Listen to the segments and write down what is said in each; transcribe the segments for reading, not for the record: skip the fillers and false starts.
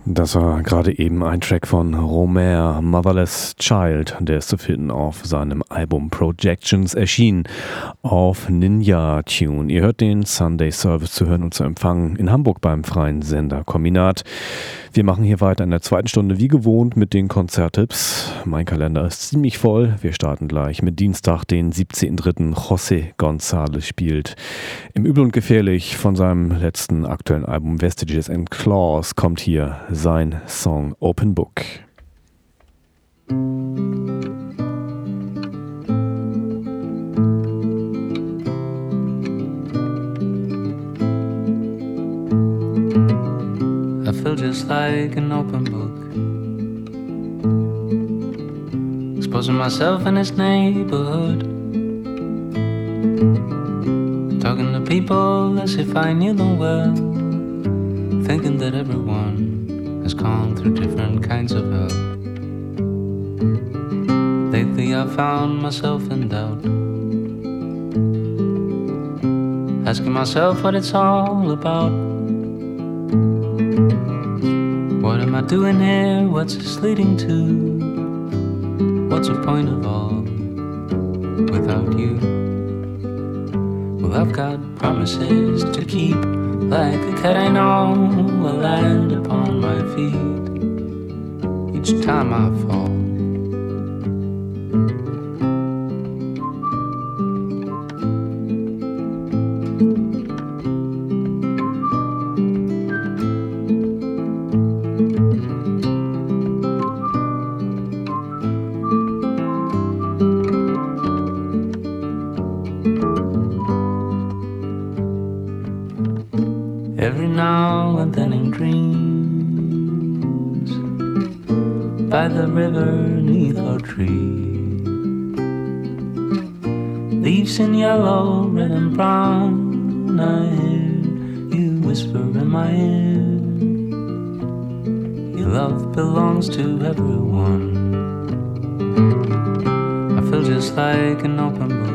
Das war gerade eben ein Track von Romer, Motherless Child. Der ist zu finden auf seinem Album Projections, erschienen auf Ninja Tune. Ihr hört den Sunday Service zu hören und zu empfangen in Hamburg beim Freien Sender Kombinat. Wir machen hier weiter in der zweiten Stunde wie gewohnt mit den Konzerttipps. Mein Kalender ist ziemlich voll. Wir starten gleich mit Dienstag, den 17.03. José González spielt. Im Übel und Gefährlich von seinem letzten aktuellen Album Vestiges and Claws kommt hier sein Song Open Book. I feel just like an open book, exposing myself in this neighborhood, talking to people as if I knew them well, thinking that everyone has gone through different kinds of hell. Lately I found myself in doubt, asking myself what it's all about. What am I doing here? What's this leading to? What's the point of all without you? Well, I've got promises to keep, like a cat I know will land upon my feet each time I fall. Every now and then in dreams, by the river neath our tree, leaves in yellow, red and brown, I hear you whisper in my ear, your love belongs to everyone. I feel just like an open book,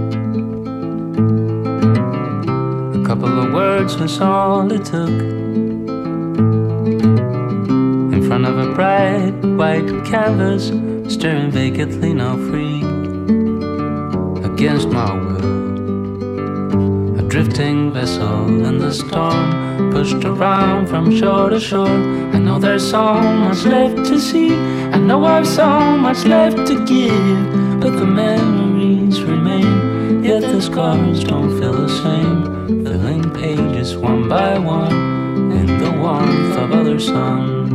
a couple of words was all it took, in front of a bright white canvas, staring vacantly now free, against my will, a drifting vessel in the storm, pushed around from shore to shore. I know there's so much left to see, I know I've so much left to give, but the memories remain, yet the scars don't feel the same, filling pages one by one in the warmth of other suns.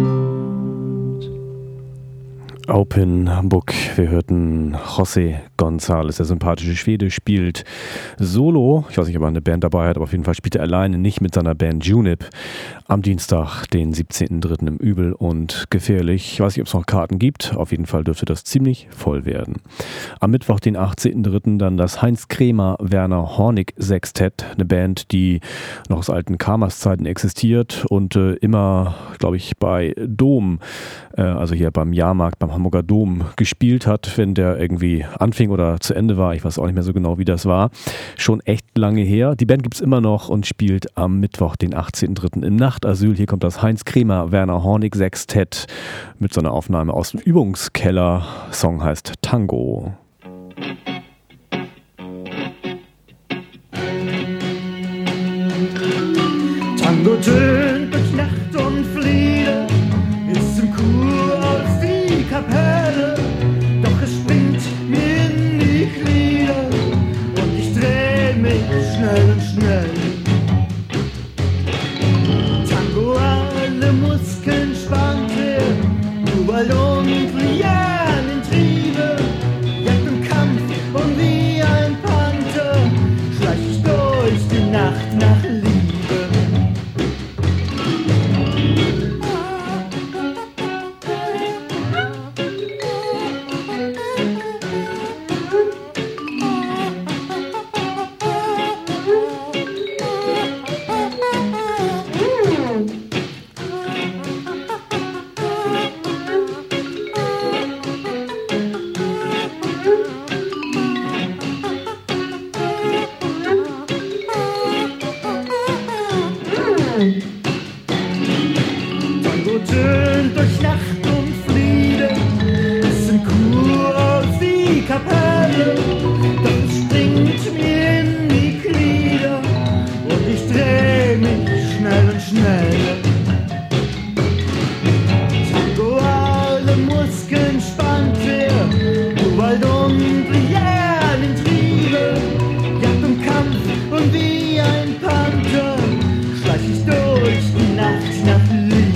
Open Book. Wir hörten José González, der sympathische Schwede, spielt solo. Ich weiß nicht, ob er eine Band dabei hat, aber auf jeden Fall spielt er alleine, nicht mit seiner Band Junip. Am Dienstag, den 17.03. im Übel und Gefährlich. Ich weiß nicht, ob es noch Karten gibt. Auf jeden Fall dürfte das ziemlich voll werden. Am Mittwoch, den 18.03. dann das Heinz-Kremer-Werner-Hornig-Sextett. Eine Band, die noch aus alten Karmas-Zeiten existiert und immer, glaube ich, bei Dom, also hier beim Jahrmarkt, beim Hamburger Dom gespielt hat, wenn der irgendwie anfing oder zu Ende war. Ich weiß auch nicht mehr so genau, wie das war. Schon echt lange her. Die Band gibt es immer noch und spielt am Mittwoch, den 18.03. im Nachtasyl. Hier kommt das Heinz-Kremer-Werner-Hornig-Sextett mit so einer Aufnahme aus dem Übungskeller. Song heißt Tango. Tango tönt durch Nacht und Flieder, ist im Kurhaus die Kapelle, doch es springt mir in die Glieder und ich dreh mich schnell und schnell. Tango, alle Muskeln spannt werden, Jubel und realen Triebe, Jagd und Kampf und wie ein Panther schleich ich durch die Nacht nach Liebe. tönt durch Nacht und Friede, ist ein Chor aus die Kapelle, doch es springt mir in die Glieder und ich dreh mich schnell und schnell. Tango, alle Muskeln spannt er, Gewalt und realen Triebe, Jagd und Kampf und wie ein Panther schleich ich durch die Nacht nach Liebe.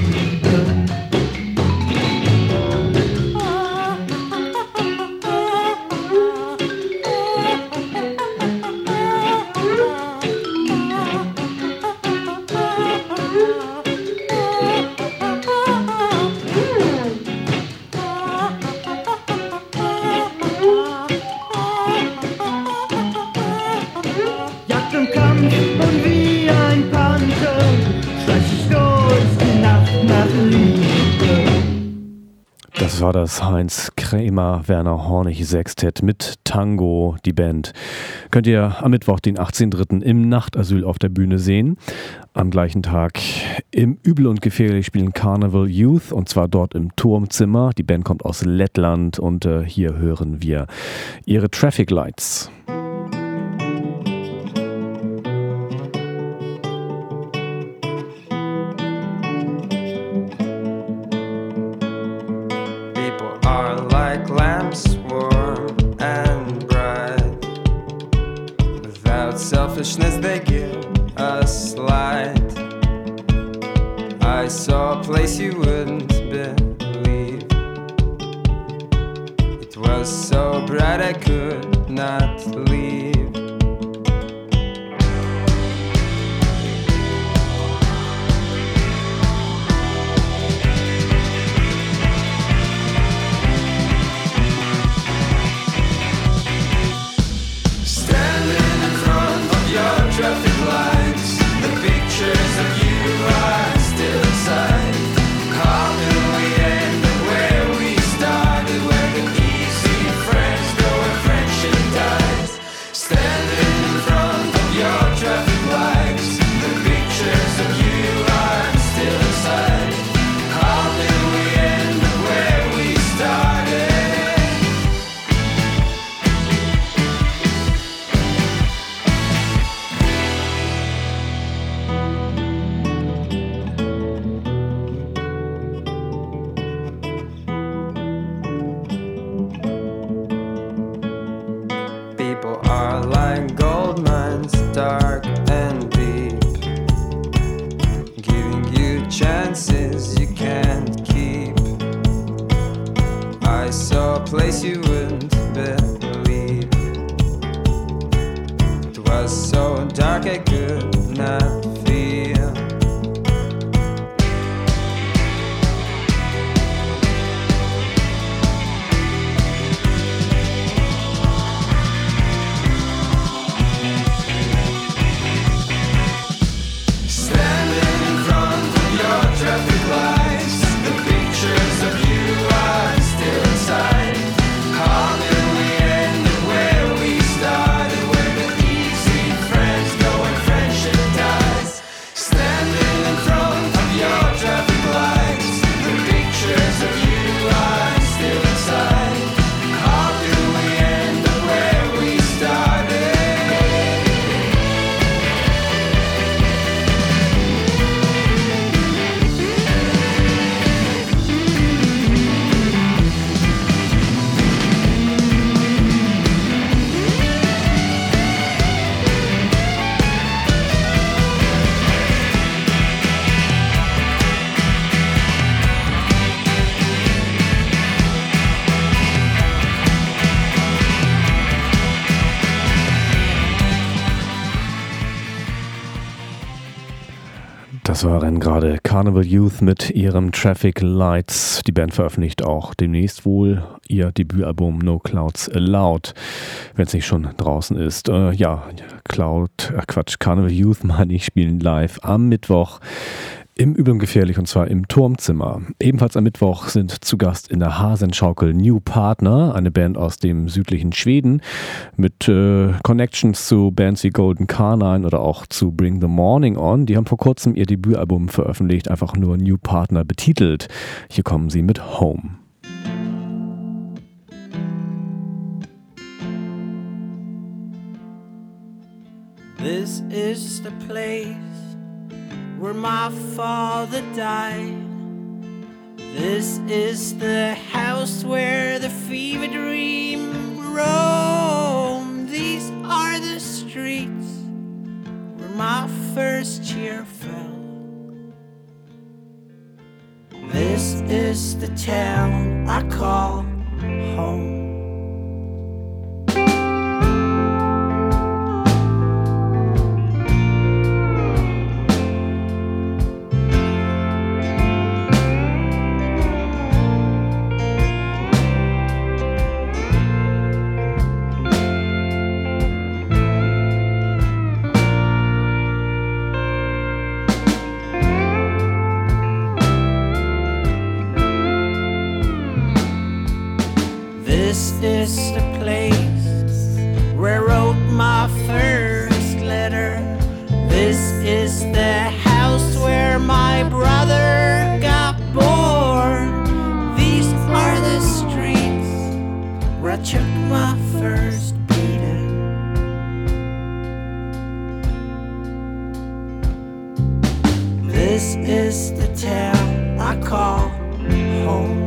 Jagd und Kampf und wie ein Panther schleich ich durch die Nacht nach Liebe. Das war das Heinz Krämer-Werner Hornig Sextett mit Tango, die Band. Könnt ihr am Mittwoch, den 18.03. im Nachtasyl auf der Bühne sehen. Am gleichen Tag im Übel und Gefährlich spielen Carnival Youth und zwar dort im Turmzimmer. Die Band kommt aus Lettland und hier hören wir ihre Traffic Lights. People are like lamps, warm and bright. Without selfishness, they give us light. I saw a place you wouldn't believe. It was so bright I could not leave. Standing in front of your traffic lights, the pictures of you are still inside. How do we end up where we started, where the easy friends go and friendship dies? Standing in front of your traffic lights, the pictures of you are still inside. How do we end up where we started? People are like gold mines, dark and deep, giving you chances you can't keep. I saw a place you wouldn't believe. It was so dark I could not feel. Standing in front of your traffic lights, the pictures of you are still inside. How did we end up where we started, where the easy friends go and friendship dies? Standing in front of your traffic lights, the pictures of you are still inside. How did we end up where we started? Das waren gerade Carnival Youth mit ihrem Traffic Lights. Die Band veröffentlicht auch demnächst wohl ihr Debütalbum No Clouds Allowed, wenn es nicht schon draußen ist. Carnival Youth meine ich, spielen live am Mittwoch Im Übeln gefährlich und zwar im Turmzimmer. Ebenfalls am Mittwoch sind zu Gast in der Hasenschaukel New Partner, eine Band aus dem südlichen Schweden mit Connections zu Bands wie Golden Carnine oder auch zu Bring the Morning On. Die haben vor kurzem ihr Debütalbum veröffentlicht, einfach nur New Partner betitelt. Hier kommen sie mit Home. This is the place where my father died. This is the house where the fever dream roamed. These are the streets where my first tear fell. This is the town I call home. This is the place where I wrote my first letter. This is the house where my brother got born. These are the streets where I took my first beating. This is the town I call home.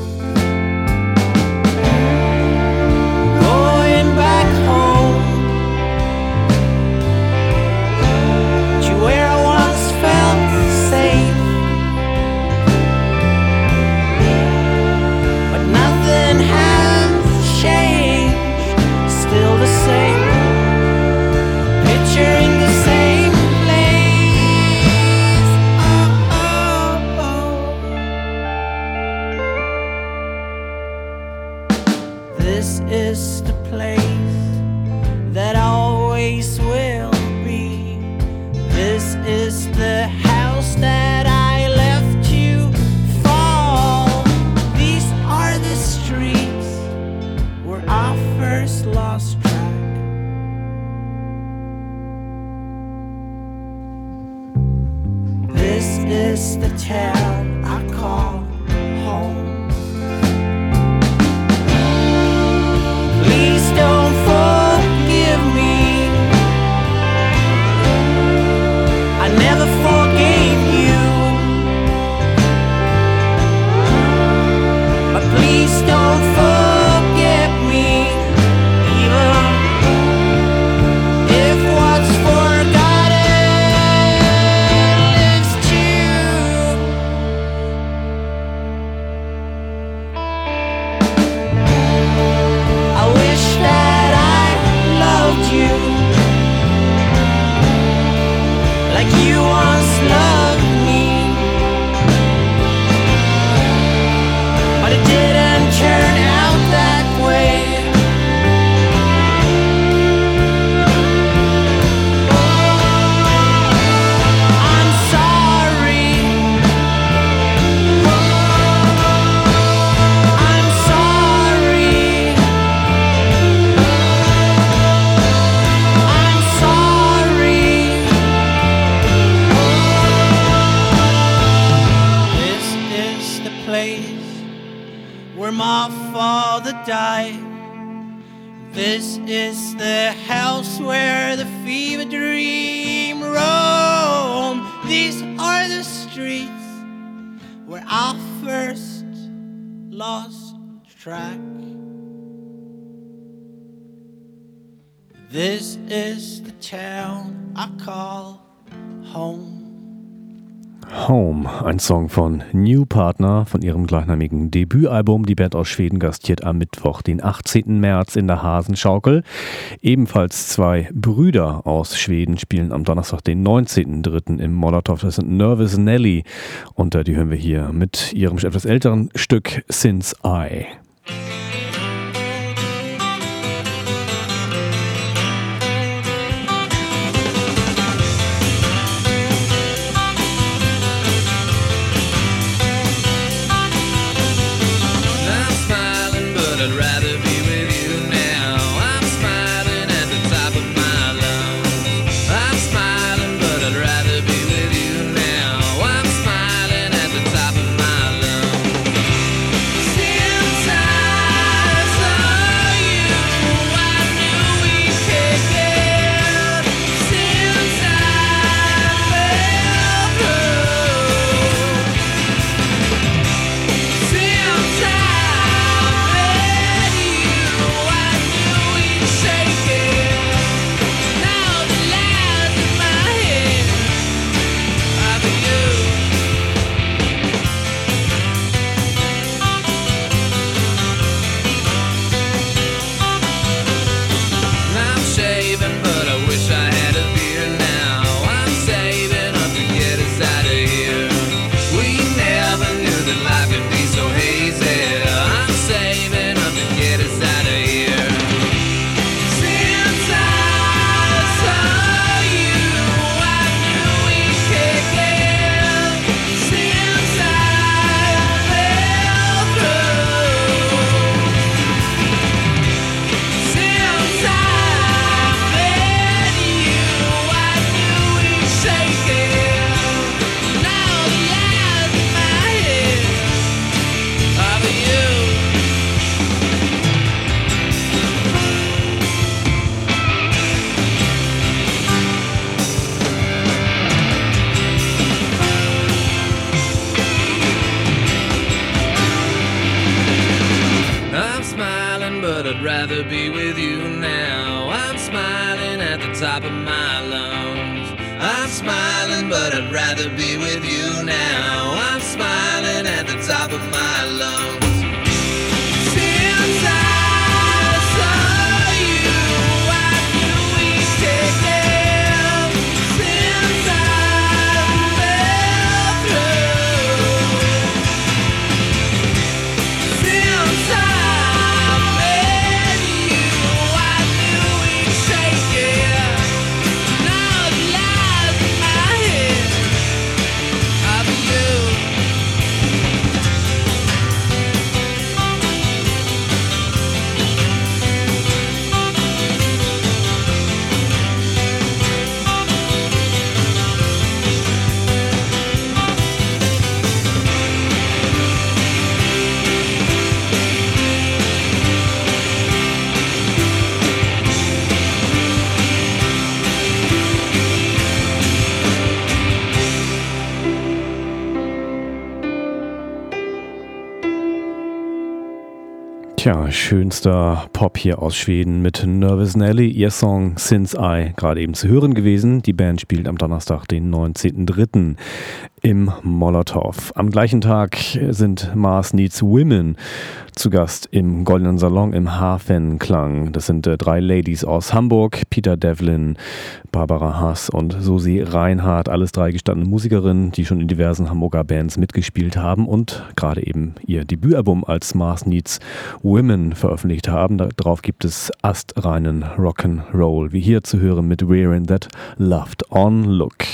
This is the place that always will be. This is the house that I left to fall. These are the streets where I first lost track. This is the town I call home. Please don't forgive me. I never forgave you. But please don't forget me, even if what's forgotten lives too. I wish that I loved you like you once loved me, but it didn't turn out that way. I'm sorry. I'm sorry. I'm sorry. This is the place where my father died. This is the house where the fever dream roamed. These are the streets where I first lost track. This is the town I call home. Home, ein Song von New Partner von ihrem gleichnamigen Debütalbum. Die Band aus Schweden gastiert am Mittwoch, den 18. März in der Hasenschaukel. Ebenfalls zwei Brüder aus Schweden spielen am Donnerstag, den 19.03. im Molotow. Das sind Nervous Nelly und die hören wir hier mit ihrem etwas älteren Stück Since I. I'd rather be with you now. I'm smiling at the top of my lungs. I'm smiling, but I'd rather be with you now. I'm smiling at the top of my lungs. Since I saw you, I knew we'd take it. Since I fell through, since I met you, I knew we'd shake it. Now it lies in my head of you. Tja, schönster Pop hier aus Schweden mit Nervous Nelly, ihr Song Since I, gerade eben zu hören gewesen. Die Band spielt am Donnerstag, den 19.03. im Molotow. Am gleichen Tag sind Mars Needs Women zu Gast im Goldenen Salon im Hafenklang. Das sind 3 Ladies aus Hamburg, Peter Devlin, Barbara Hass und Susi Reinhardt, alles 3 gestandene Musikerinnen, die schon in diversen Hamburger Bands mitgespielt haben und gerade eben ihr Debütalbum als Mars Needs Women veröffentlicht haben. Darauf gibt es astreinen Rock'n'Roll, wie hier zu hören mit Wearing That Loved On Look.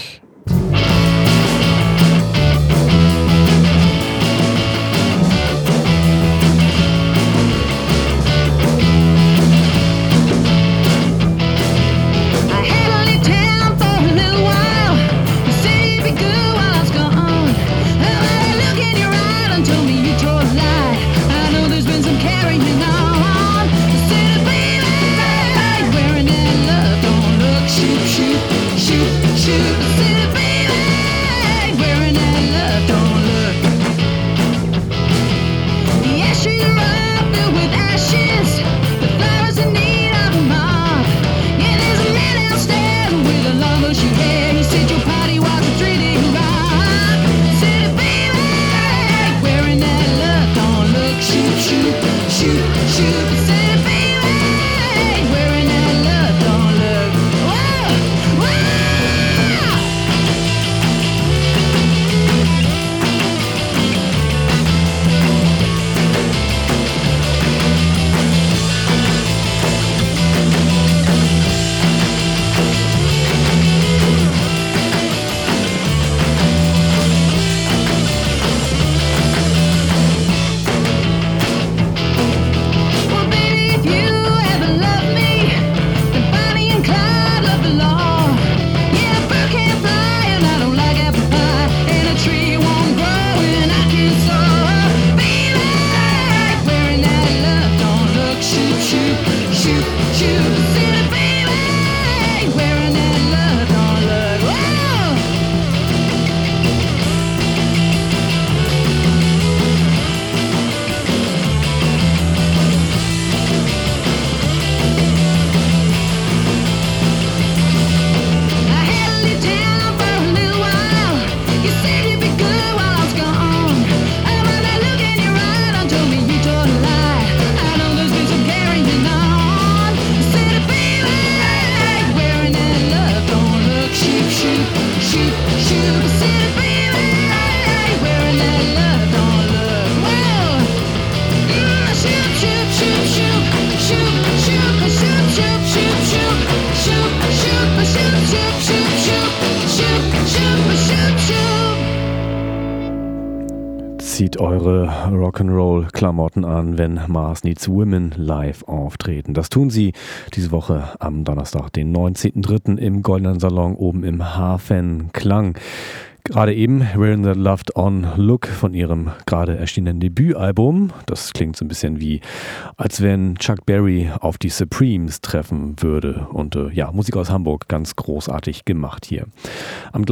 Zieht eure Rock'n'Roll-Klamotten an, wenn Mars Needs Women live auftreten. Das tun sie diese Woche am Donnerstag, den 19.03. im Goldenen Salon oben im Hafenklang. Gerade eben Wearing That Loved On Look von ihrem gerade erschienenen Debütalbum. Das klingt so ein bisschen wie, als wenn Chuck Berry auf die Supremes treffen würde. Und ja, Musik aus Hamburg, ganz großartig gemacht hier. Am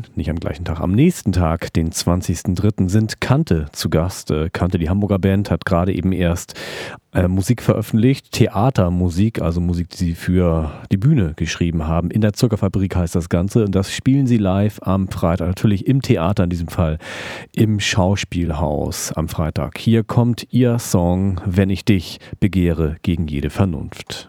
nächsten Tag, den 20.03. sind Kante zu Gast. Kante, die Hamburger Band, hat gerade eben erst Musik veröffentlicht, Theatermusik, also Musik, die sie für die Bühne geschrieben haben. In der Zuckerfabrik heißt das Ganze. Und das spielen sie live am Freitag, natürlich im Theater in diesem Fall, im Schauspielhaus am Freitag. Hier kommt ihr Song Wenn ich dich begehre gegen jede Vernunft.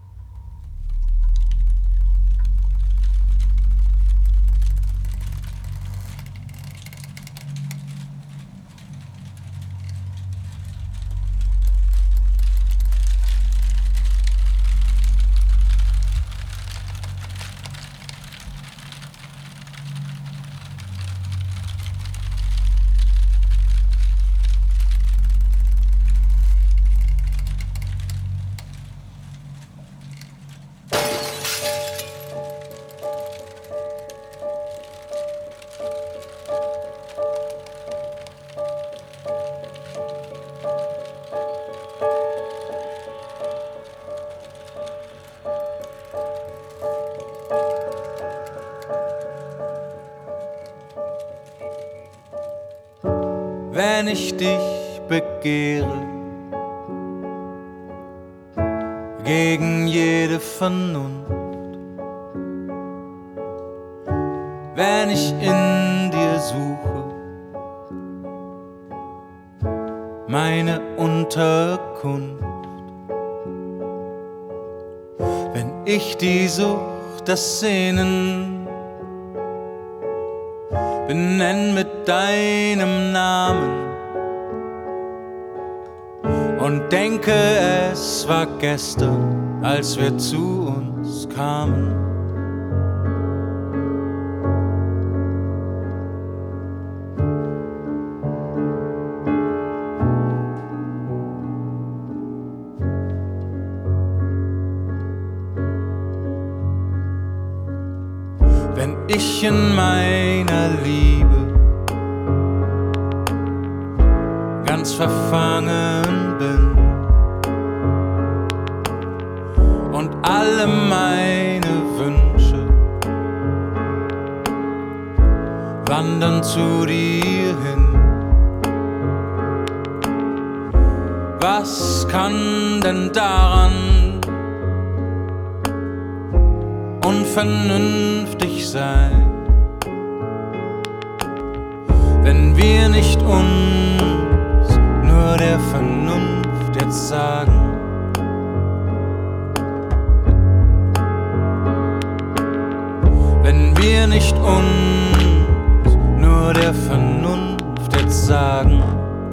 Wenn ich dich begehre, gegen jede Vernunft, wenn ich in dir suche, meine Unterkunft, wenn ich die Sucht, das Sehnen benenn mit deinem Namen und denke, es war gestern, als wir zu uns kamen. Wenn ich in meiner Liebe ganz verfangen bin und alle meine Wünsche wandern zu dir hin, was kann denn daran unvernünftig sein, wenn wir nicht uns nur der Vernunft jetzt sagen? Wenn wir nicht uns nur der Vernunft jetzt sagen?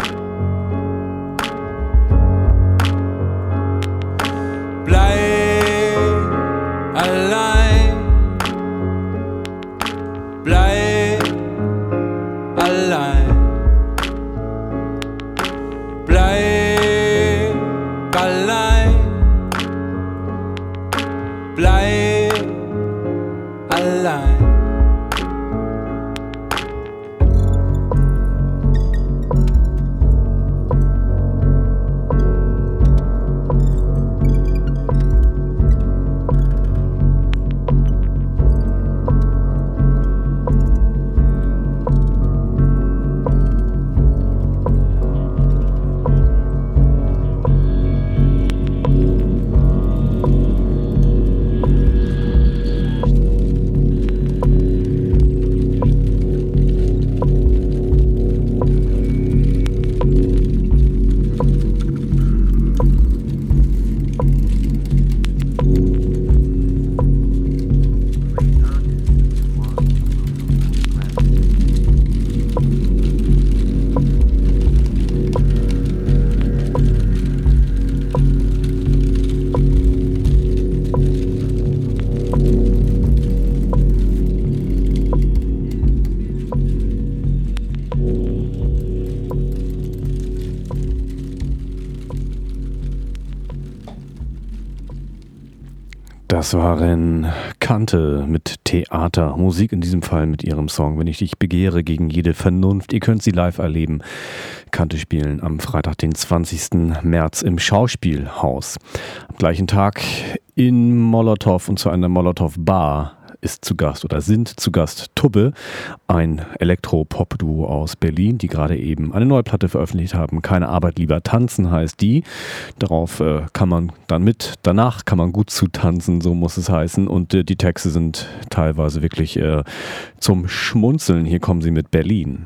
Bleib allein, bleib allein, bleib allein, bleib allein. Das waren Kante mit Theatermusik, in diesem Fall mit ihrem Song Wenn ich dich begehre gegen jede Vernunft. Ihr könnt sie live erleben. Kante spielen am Freitag, den 20. März im Schauspielhaus. Am gleichen Tag in Molotow und zu einer Molotow-Bar ist zu Gast oder sind zu Gast Tubbe, ein Elektro-Pop-Duo aus Berlin, die gerade eben eine neue Platte veröffentlicht haben. Keine Arbeit, lieber tanzen heißt die. Darauf kann man dann danach kann man gut zutanzen, so muss es heißen. Und die Texte sind teilweise wirklich zum Schmunzeln. Hier kommen sie mit Berlin.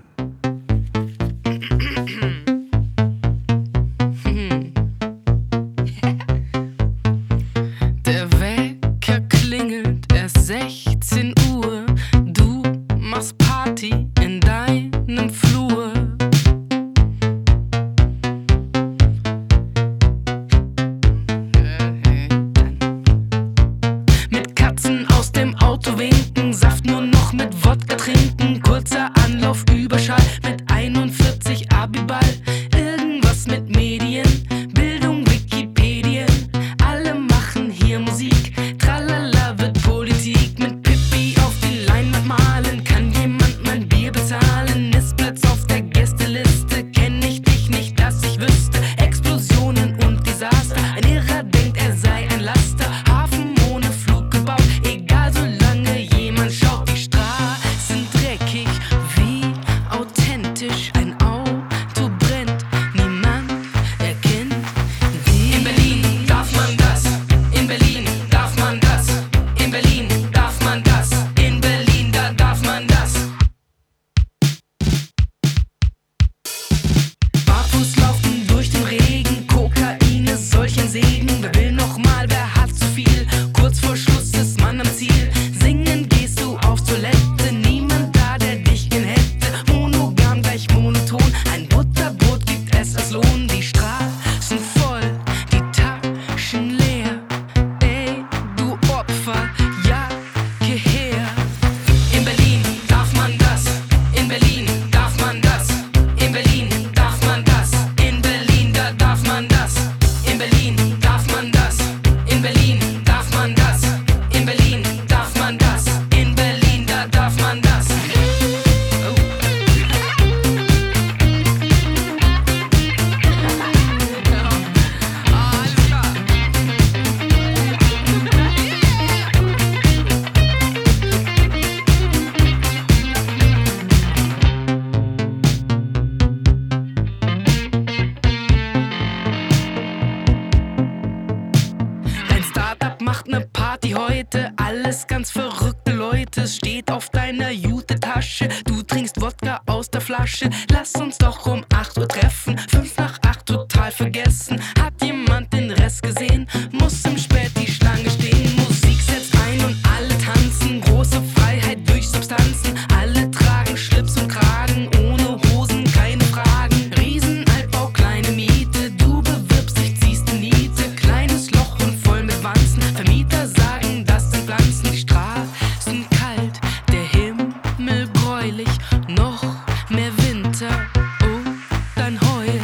Lass uns doch um 8 Uhr treffen, 5 nach 8 total vergessen. Hat jemand den Rest gesehen? Muss im Spät die Schlange stehen. Musik setzt ein und alle tanzen. Große Freiheit durch Substanzen. Alle tragen Schlips und Kragen. Ohne Hosen keine Fragen. Riesenaltbau, kleine Miete. Du bewirbst dich, ziehst die Niete. Kleines Loch und voll mit Wanzen. Vermieter sagen, das sind Pflanzen. Die Straßen kalt, der Himmel gräulich. Noch mehr Winter, oh, dann heul.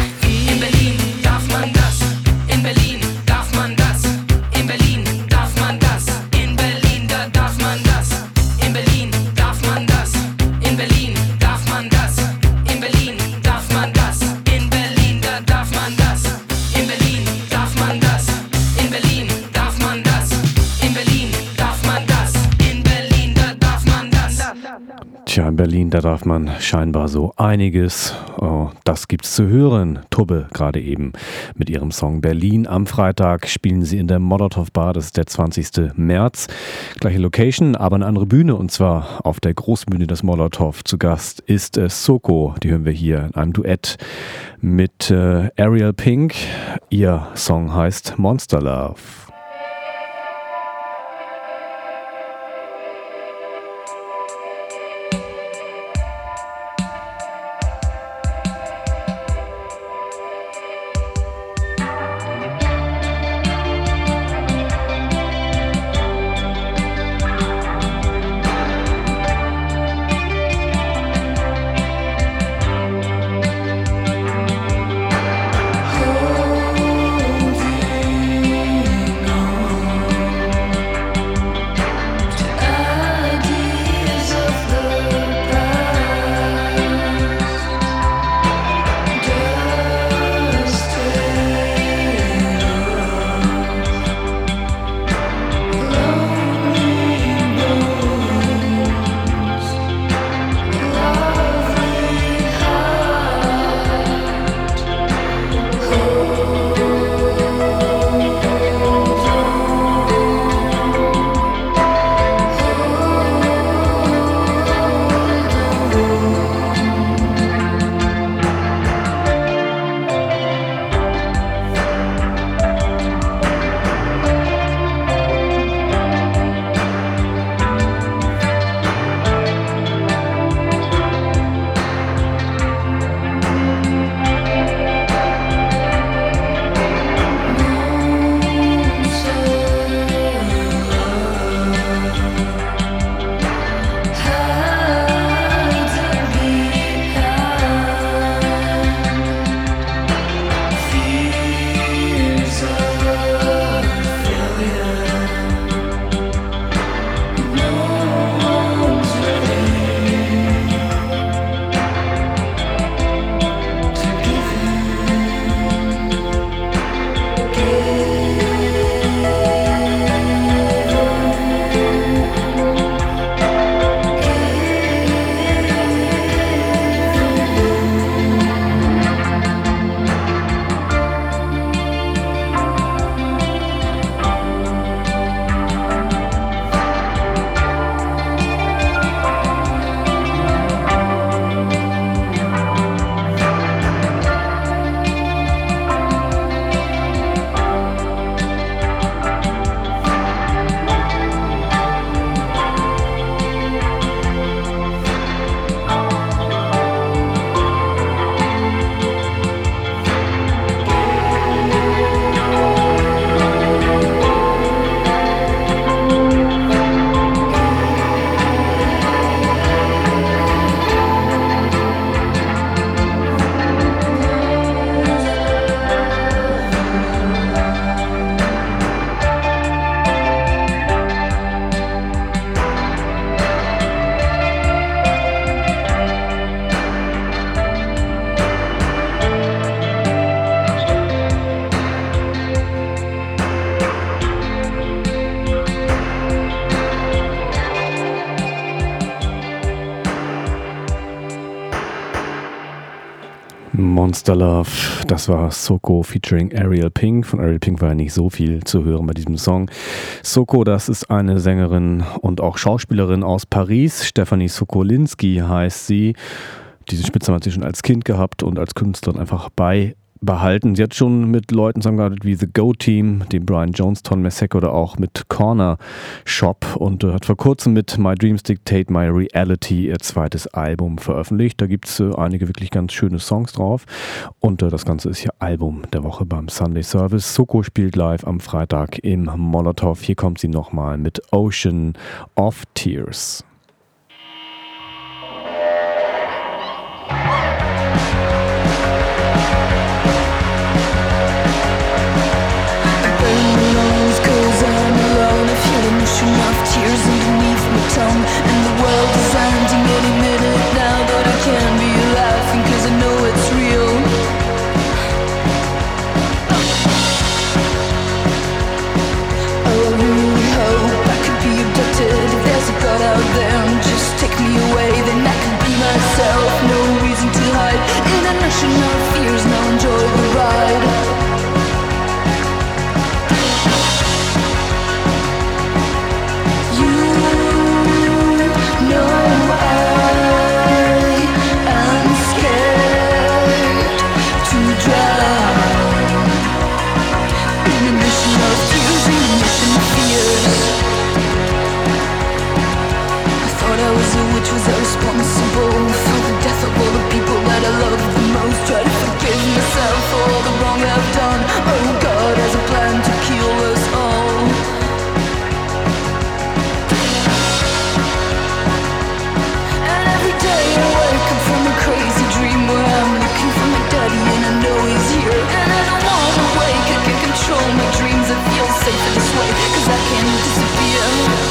In Berlin darf man das, in Berlin darf man das, in Berlin darf man das, in Berlin da darf man das, in Berlin darf man das, in Berlin darf man das, in Berlin darf man das, in Berlin da darf man das, in Berlin darf man das, in Berlin darf man das, in Berlin darf man das, in Berlin da darf man das. Tja, in Berlin, da darf man scheinbar so einiges. Oh, das gibt's zu hören. Tubbe gerade eben mit ihrem Song Berlin. Am Freitag spielen sie in der Molotow Bar, das ist der 20. März. Gleiche Location, aber eine andere Bühne, und zwar auf der Großbühne des Molotow. Zu Gast ist Soko, die hören wir hier in einem Duett mit Ariel Pink. Ihr Song heißt Monster Love. Holding Monster Love, das war Soko featuring Ariel Pink. Von Ariel Pink war ja nicht so viel zu hören bei diesem Song. Soko, das ist eine Sängerin und auch Schauspielerin aus Paris. Stefanie Sokolinski heißt sie. Diesen Spitznamen hat sie schon als Kind gehabt und als Künstlerin einfach behalten. Sie hat schon mit Leuten zusammengearbeitet wie The Go Team, dem Brian Jones, Ton Mesek oder auch mit Corner Shop und hat vor kurzem mit My Dreams Dictate My Reality ihr zweites Album veröffentlicht. Da gibt es einige wirklich ganz schöne Songs drauf und das Ganze ist hier Album der Woche beim Sunday Service. Soko spielt live am Freitag im Molotow. Hier kommt sie nochmal mit Ocean of Tears. Tears underneath my tongue, and the world is ending any minute now. But I can't be laughing 'cause I know it's real. Oh, I really hope I could be abducted. If there's a God out there and just take me away, then I can be myself. No reason to hide in an ocean of fears. Now enjoy the ride. Was irresponsible for the death of all the people that I love the most. Try to forgive myself for all the wrong I've done. Oh, God has a plan to kill us all. And every day I wake up from a crazy dream where I'm looking for my daddy and I know he's here. And I don't wanna wake, I can't control my dreams. I feel safer this way 'cause I can't disappear.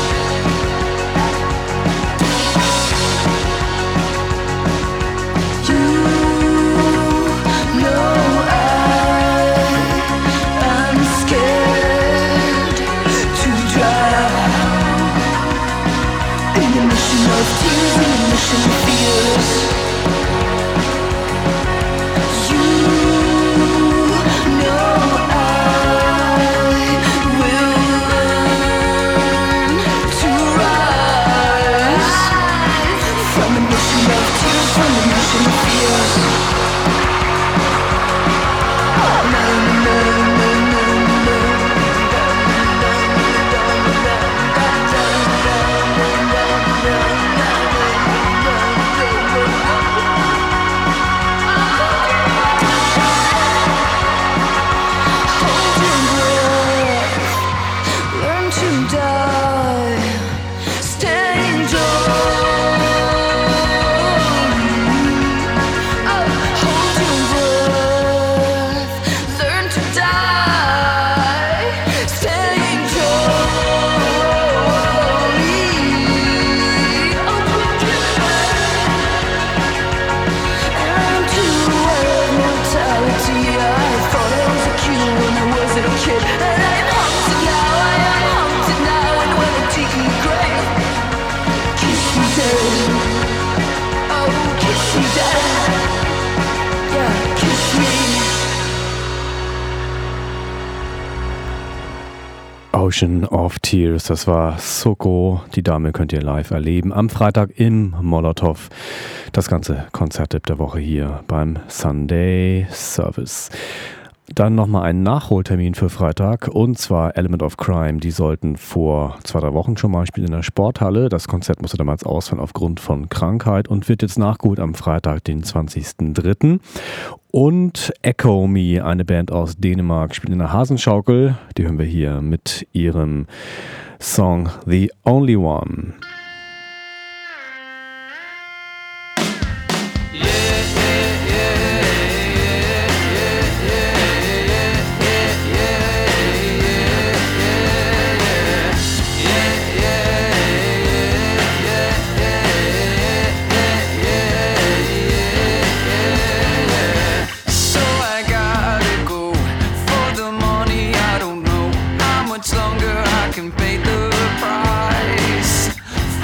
Ocean of Tears, das war Soko. Die Dame könnt ihr live erleben am Freitag im Molotow. Das ganze Konzerttipp der Woche hier beim Sunday Service. Dann nochmal ein Nachholtermin für Freitag und zwar Element of Crime. Die sollten vor 2-3 Wochen schon mal spielen in der Sporthalle. Das Konzert musste damals ausfallen aufgrund von Krankheit und wird jetzt nachgeholt am Freitag, den 20.03. Und Echo Me, eine Band aus Dänemark, spielt in der Hasenschaukel. Die hören wir hier mit ihrem Song The Only One. Longer I can pay the price.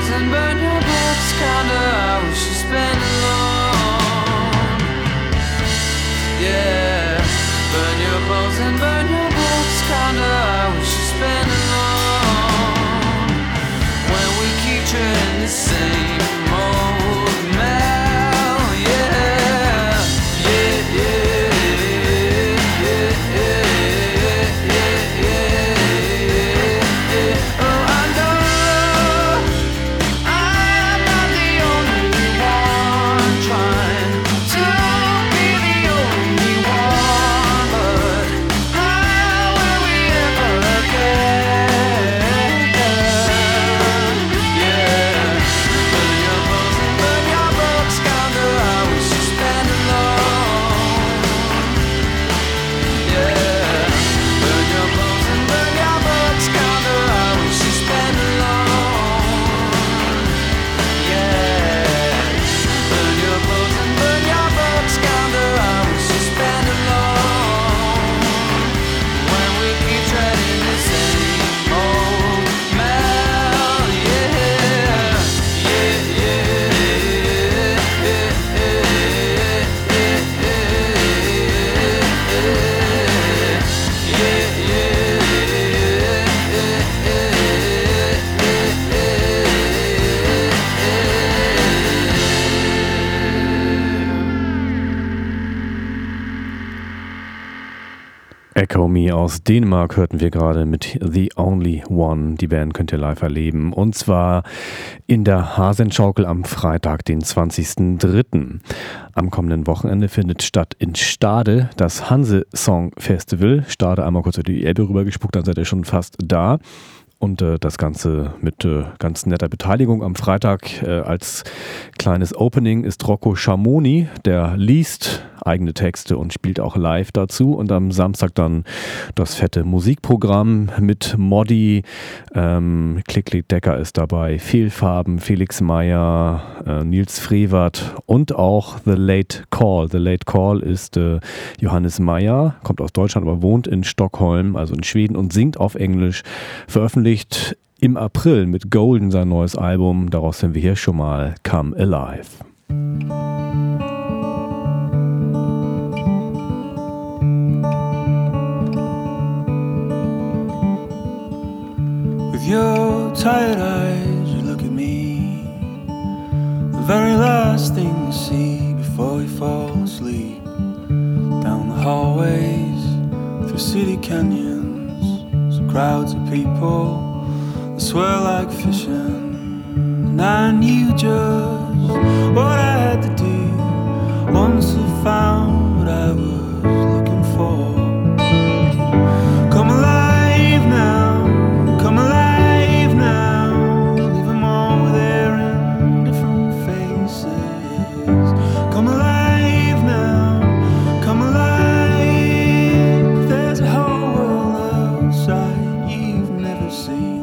and burn your books. Kinda I wish you spent alone. Yeah, burn your clothes and burn your books. Kinda I wish you spent alone. When we keep treading the same old mile. Yeah, yeah, yeah, yeah, yeah, yeah, yeah. Oh, I know I'm not the only one trying to be the only one, but how will we ever get there? Yeah, burn your clothes and burn your books, kinda I wish you spent alone. Yeah, burn your clothes and burn your books, kinda I wish you spent alone. Yeah, burn your clothes and burn your books, kinda I wish you spent alone. When we keep treading the same old mile. Yeah, yeah, Echo Me aus Dänemark hörten wir gerade mit The Only One. Die Band könnt ihr live erleben. Und zwar in der Hasenschaukel am Freitag, den 20.03. Am kommenden Wochenende findet statt in Stade das Hanse Song Festival. Stade einmal kurz über die Elbe rübergespuckt, dann seid ihr schon fast da. Und das Ganze mit ganz netter Beteiligung. Am Freitag als kleines Opening ist Rocco Schamoni, der liest eigene Texte und spielt auch live dazu. Und am Samstag dann das fette Musikprogramm mit Modi, Klick Decker ist dabei, Fehlfarben, Felix Meyer, Nils Frevert und auch The Late Call. The Late Call ist Johannes Meyer, kommt aus Deutschland, aber wohnt in Stockholm, also in Schweden, und singt auf Englisch. Veröffentlicht im April mit Golden sein neues Album. Daraus hören wir hier schon mal Come Alive. With your tired eyes, you look at me. The very last thing you see before you fall asleep. Down the hallways, through city canyons, so crowds of people that swirl like fishing. And I knew just what I had to do once I found what I was looking for. Come alive now, come alive now. Leave them all there in different faces. Come alive now, come alive. There's a whole world outside you've never seen.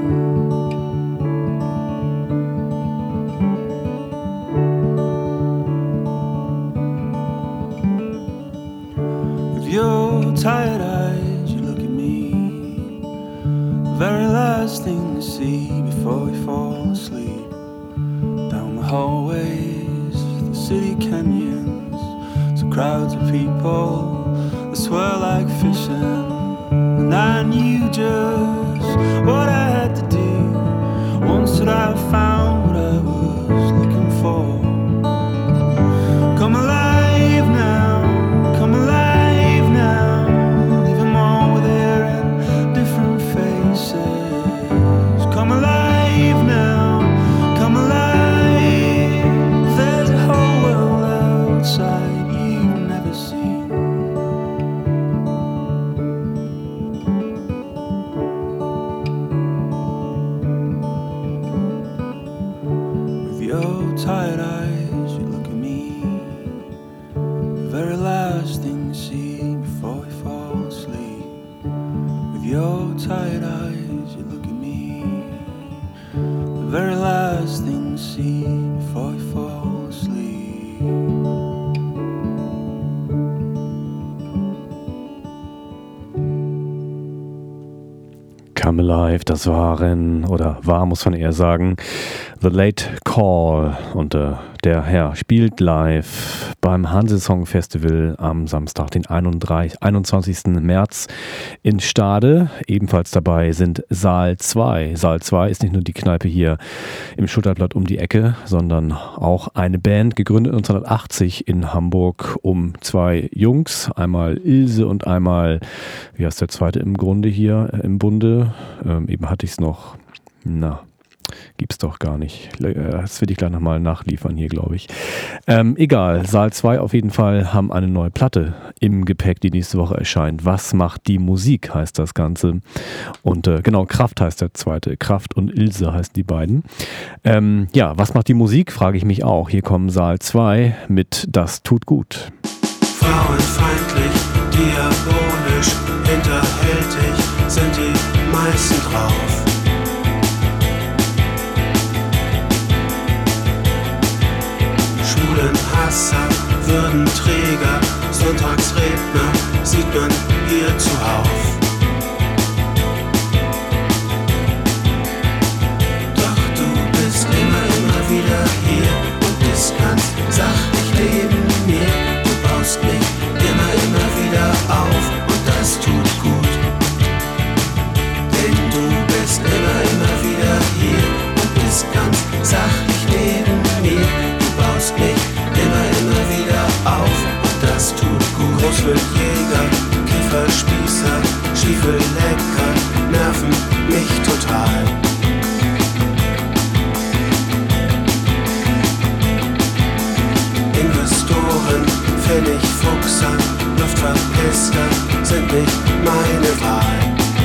With your tired eyes, you look at me. The very last thing you see before you fall asleep. Down the hallways, the city canyons, so crowds of people that swirl like fishing. And I knew just what I had to do once that I found what I was looking for. Come alive now, come alive now. Leave them all there in different faces. Come alive now, come alive. There's a whole world outside you've never seen. With your tired eyes, you look at me. The very last thing you see before you fall asleep. With your tired eyes, you look at me. The very last thing you see before you fall asleep. Come I'm Alive, das war, muss man eher sagen, The Late Call. Und der Herr spielt live beim Hansesong Festival am Samstag, den 21. März in Stade. Ebenfalls dabei sind Saal 2. Saal 2 ist nicht nur die Kneipe hier im Schutterblatt um die Ecke, sondern auch eine Band, gegründet 1980 in Hamburg um zwei Jungs. Einmal Ilse und einmal, wie heißt der zweite im Grunde hier im Bunde? Eben hatte ich es noch, gibt's doch gar nicht. Das will ich gleich nochmal nachliefern hier, glaube ich. Egal, Saal 2 auf jeden Fall haben eine neue Platte im Gepäck, die nächste Woche erscheint. Was macht die Musik, heißt das Ganze. Und genau, Kraft heißt der zweite. Kraft und Ilse heißen die beiden. Was macht die Musik, frage ich mich auch. Hier kommen Saal 2 mit Das tut gut. Frauenfeindlich, diabolisch, hinterhältig sind die meisten drauf. Schwulenhasser, Würdenträger, Sonntagsredner sieht man hier zuhauf. Doch du bist immer wieder hier und bist ganz sachlich neben mir. Du baust mich immer wieder auf und das tut gut. Denn du bist immer wieder hier und bist ganz sachlich neben mir. Du baust mich immer wieder auf und das tut gut. Großwildjäger, Kieferspießer, Stiefellecker nerven mich total. Investoren, Pfennigfuchser, Luftverpester sind nicht meine Wahl.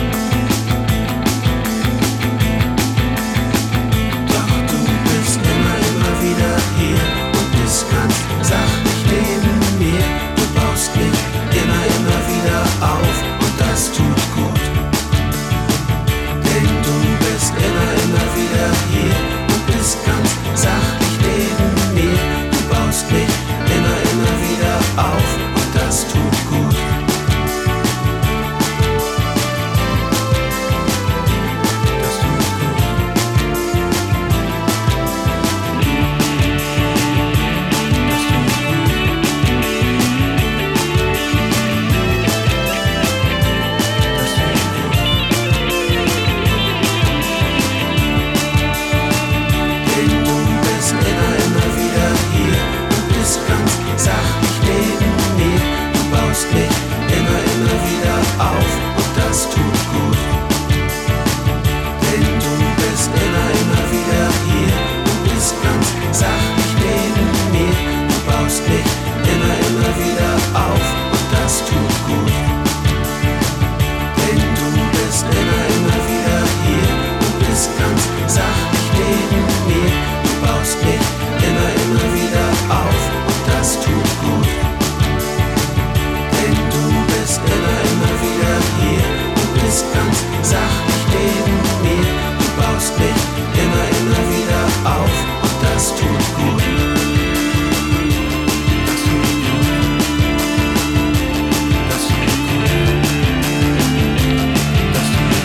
Doch du bist immer wieder hier und bist ganz sachlich neben mir. Du baust mich immer wieder auf und das tut gut. Denn du bist immer wieder hier und bist ganz sachlich neben mir. Du baust mich immer wieder auf und das tut gut. Das tut gut. Das tut gut. Das tut gut. Denn du bist immer wieder hier und bist ganz sachlich neben mir. Du baust mich immer wieder auf und das tut gut. Denn du bist immer wieder hier und bist ganz sachlich neben mir. Du baust mich immer wieder auf und das tut gut. Denn du bist immer wieder hier und bist ganz sachlich neben mir. Du baust mich immer wieder auf und das tut gut. Denn du bist immer wieder hier und bist ganz sachlich neben mir. Du baust mich immer wieder auf und das tut gut. Das tut gut. Das tut gut. Das tut gut.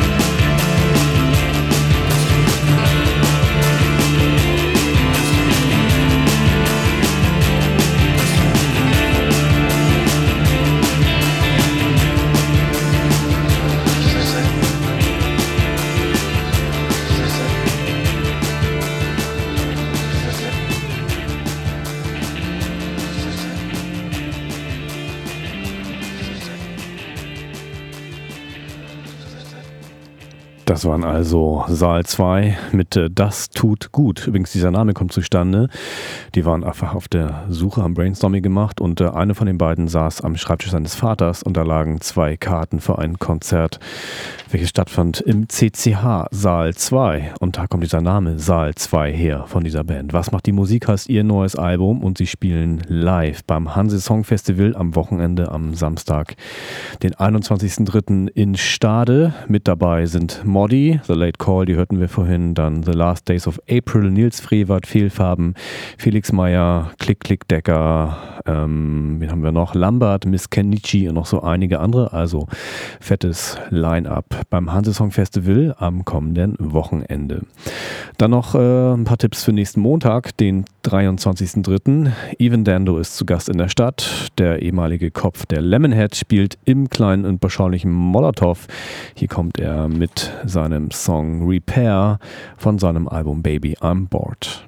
Das waren also Saal 2 mit Das tut gut. Übrigens, dieser Name kommt zustande. Die waren einfach auf der Suche, haben Brainstorming gemacht und eine von den beiden saß am Schreibtisch seines Vaters und da lagen 2 Karten für ein Konzert, welches stattfand im CCH Saal 2. Und da kommt dieser Name Saal 2 her von dieser Band. Was macht die Musik heißt ihr neues Album und sie spielen live beim Hansesong Festival am Wochenende am Samstag, den 21.03. in Stade. Mit dabei sind Modi, The Late Call, die hörten wir vorhin, dann The Last Days of April, Nils Frevert, Fehlfarben, Felix Meyer, Klick Klick Decker, wen haben wir noch? Lambert, Miss Kenichi und noch so einige andere, also fettes Line-Up beim Hansesong Festival am kommenden Wochenende. Dann noch ein paar Tipps für nächsten Montag, den 23.03. Even Dando ist zu Gast in der Stadt. Der ehemalige Kopf der Lemonhead spielt im kleinen und beschaulichen Molotow. Hier kommt er mit seinem Song Repair von seinem Album Baby I'm Bored.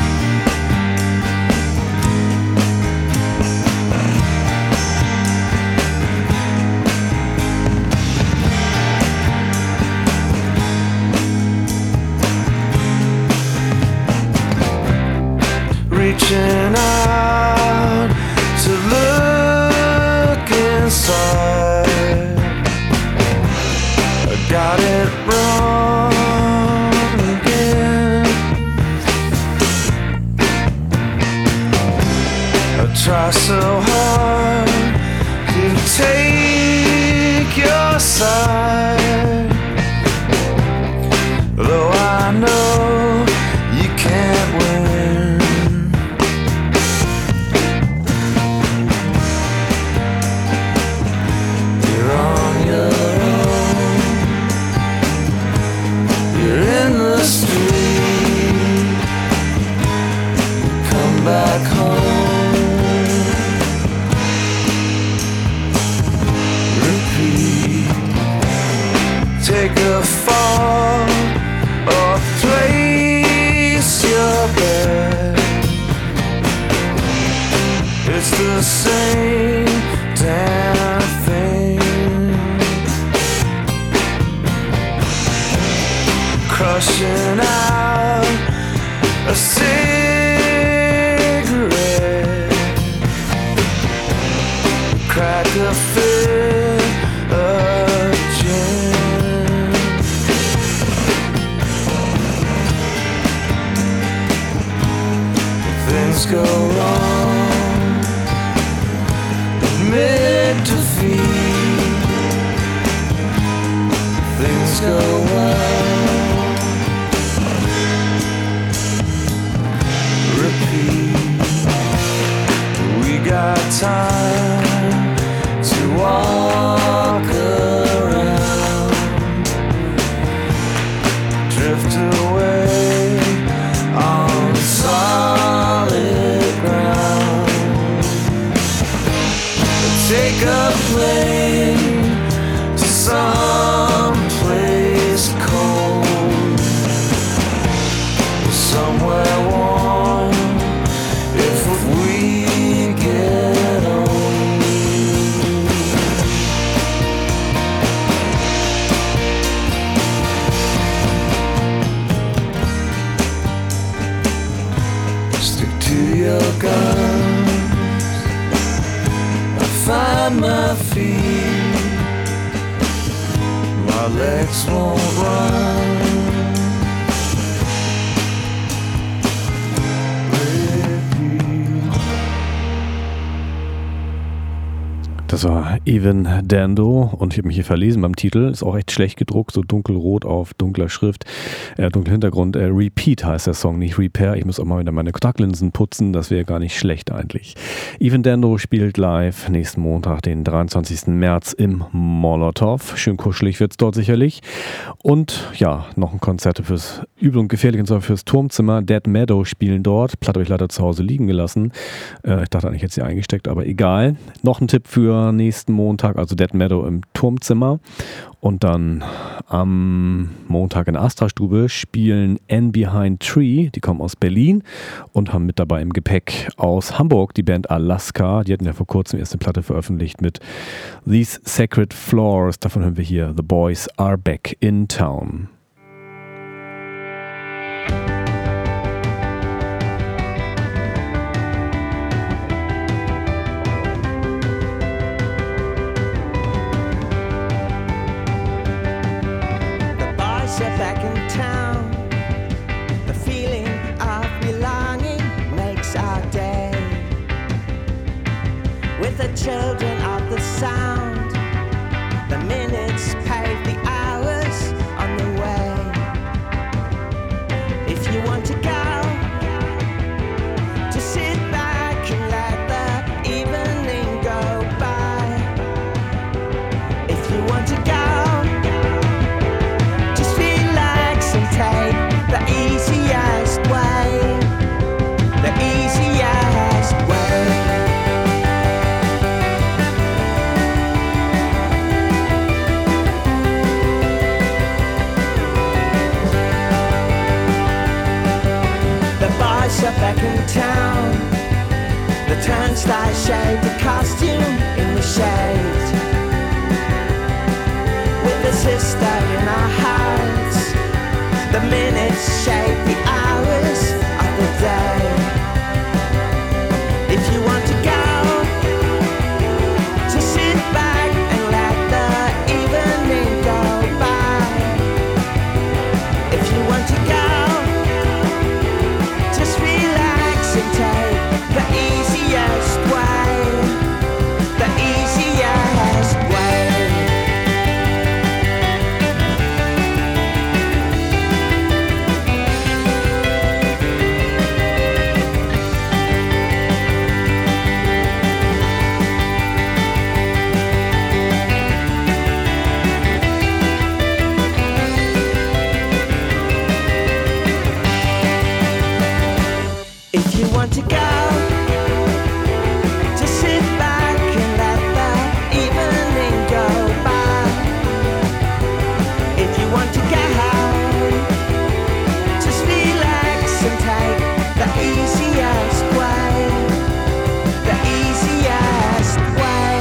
Reaching out to look inside, I got it wrong again. I try so hard to take your side, though I know you can't win. Back home, repeat, take a fall or place your bet. It's the same damn thing, crushing out a crack a fit of gin. Things go wrong, admit defeat. Things go well, repeat. We got time to walk around, drift away on solid ground, take a plane to some place cold, somewhere warm if we get on. Stick to your guns, I find my feet, my legs won't run. Das war Even Dando und ich habe mich hier verlesen beim Titel. Ist auch echt schlecht gedruckt, so dunkelrot auf dunkler Schrift, dunkler Hintergrund. Repeat heißt der Song, nicht Repair. Ich muss auch mal wieder meine Kontaktlinsen putzen, das wäre gar nicht schlecht eigentlich. Even Dando spielt live nächsten Montag, den 23. März im Molotow. Schön kuschelig wird es dort sicherlich. Und ja, noch ein Konzert fürs Übel und Gefährlich und zwar fürs Turmzimmer. Dead Meadow spielen dort. Platte habe ich leider zu Hause liegen gelassen. Ich dachte eigentlich, jetzt sie eingesteckt, aber egal. Noch ein Tipp für nächsten Montag, also Dead Meadow im Turmzimmer. Und dann am Montag in der Astra-Stube spielen N Behind Tree, die kommen aus Berlin und haben mit dabei im Gepäck aus Hamburg die Band Alaska. Die hatten ja vor kurzem erst eine Platte veröffentlicht mit These Sacred Floors. Davon hören wir hier The Boys Are Back in Town. Back in town, the feeling of belonging makes our day. With the children of the sound, the minutes pave the hours on the way. boys are back in town. The turnstile shade, the costume in the shade. With a sister in our hearts, the minutes shape the hours of the day. If you want to go, to sit back and let the evening go by. If you want to go, just relax and take the easiest way. The easiest way. If you want to go, just sit back and let the evening go by. If you want to go, just relax and take the easiest way. The easiest way.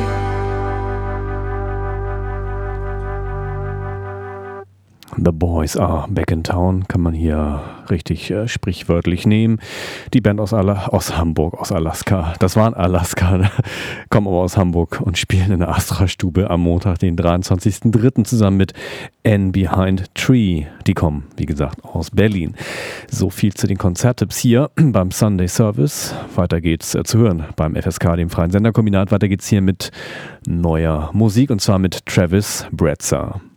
The Boys Are Back in Town kann man hier richtig sprichwörtlich nehmen. Die Band aus Hamburg, aus Alaska. Das waren Alaska, kommen aber aus Hamburg und spielen in der Astra-Stube am Montag, den 23.03. zusammen mit And Behind Tree. Die kommen, wie gesagt, aus Berlin. So viel zu den Konzerttipps hier beim Sunday Service. Weiter geht's zu hören beim FSK, dem Freien Senderkombinat. Weiter geht's hier mit neuer Musik und zwar mit Travis Bretzer.